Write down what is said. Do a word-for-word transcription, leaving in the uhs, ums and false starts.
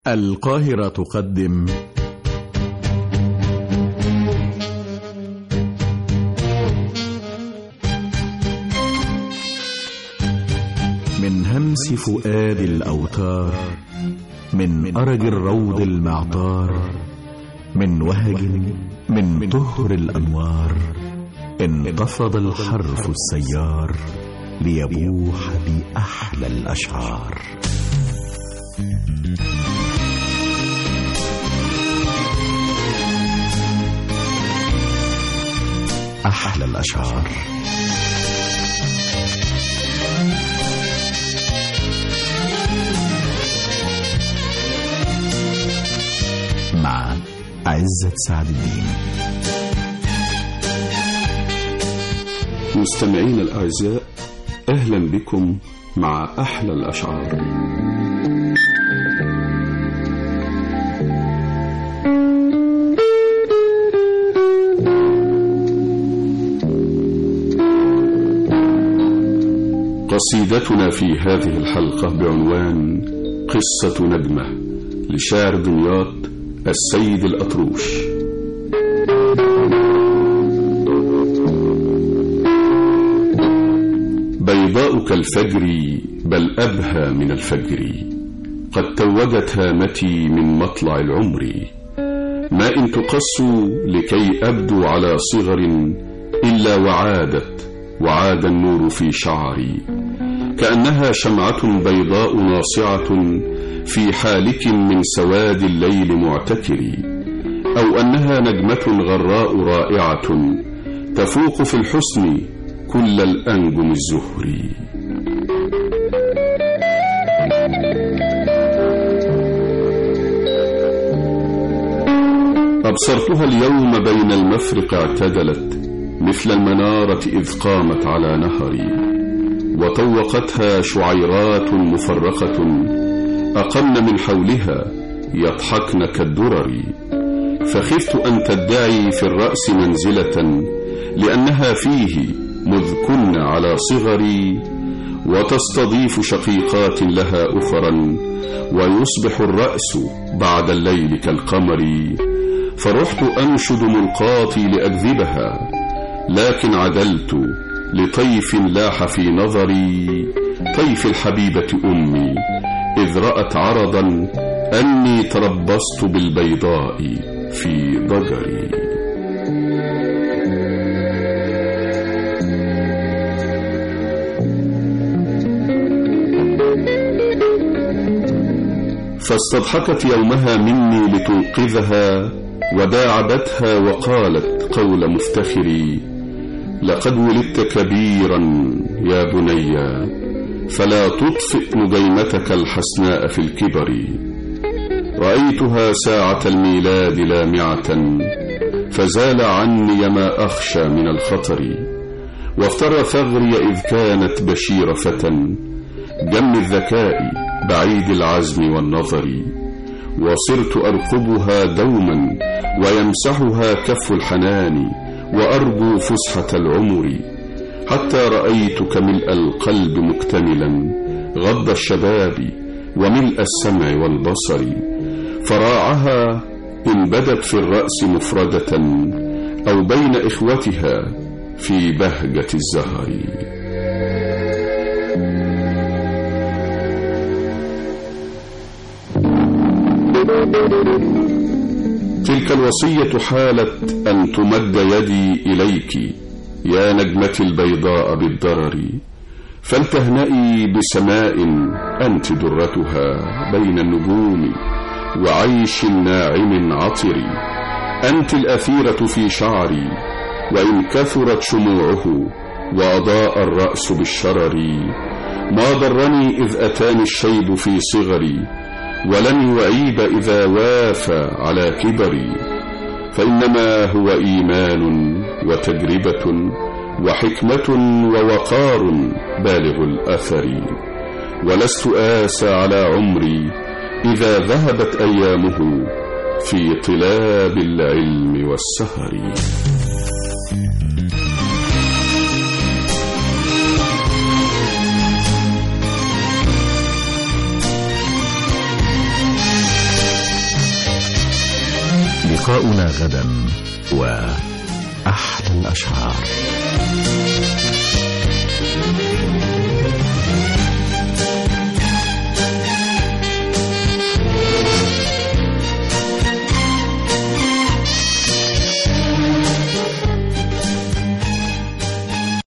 القاهرة تقدم من همس فؤاد الأوتار، من أرج الروض المعطار، من وهج من طهر الأنوار، انتفض الحرف السيار ليبوح بأحلى الأشعار. أحلى الأشعار. مع عزت سعد الدين. مستمعين الأعزاء، أهلا بكم مع أحلى الأشعار. قصيدتنا في هذه الحلقة بعنوان قصة نجمة لشاعر دمياط السيد الأطروش. بيضاء كالفجر بل أبهى من الفجر، قد توجت هامتي من مطلع العمر، ما إن تقص لكي أبدو على صغر إلا وعادت وعاد النور في شعري، كأنها شمعة بيضاء ناصعة في حالك من سواد الليل معتكر، أو أنها نجمة غراء رائعة تفوق في الحسن كل الأنجم الزهري. أبصرتها اليوم بين المفرق اعتدلت مثل المنارة إذ قامت على نهري، وطوقتها شعيرات مفرقة أقمن من حولها يضحكن كالدرر، فخفت أن تدعي في الرأس منزلة لأنها فيه مذ كن على صغري، وتستضيف شقيقات لها أخرا، ويصبح الرأس بعد الليل كالقمر، فرحت أنشد ملقاتي لأكذبها، لكن عدلت لطيف لاح في نظري، طيف الحبيبة أمي إذ رأت عرضا أني تربصت بالبيضاء في ضجري. فاستضحكت يومها مني لتنقذها، وداعبتها وقالت قول مفتخري، لقد ولدت كبيرا يا بني، فلا تطفئ نجيمتك الحسناء في الكبر. رأيتها ساعة الميلاد لامعة، فزال عني ما أخشى من الخطر، وافتر ثغري إذ كانت بشير فتى، جم الذكاء بعيد العزم والنظر، وصرت أرقبها دوما ويمسحها كف الحنان، وأرجو فسحة العمر، حتى رأيتك ملء القلب مكتملا غض الشباب وملء السمع والبصر، فراعها إن بدت في الرأس مفردة أو بين إخوتها في بهجة الزهر. تلك الوصية حالت أن تمد يدي إليك يا نجمتي البيضاء بالضرر، فلتهنئي بسماء أنت درتها بين النجوم وعيش ناعم عطر، أنت الأثيرة في شعري وإن كثرت شموعه وأضاء الرأس بالشرر، ما ضرني إذ أتاني الشيب في صغري، ولن يعيب إذا وافى على كبري، فإنما هو إيمان وتجربة وحكمة ووقار بالغ الأثر، ولست آسى على عمري إذا ذهبت أيامه في طلاب العلم والسهر. لقاؤنا غدا وأحلى الأشعار.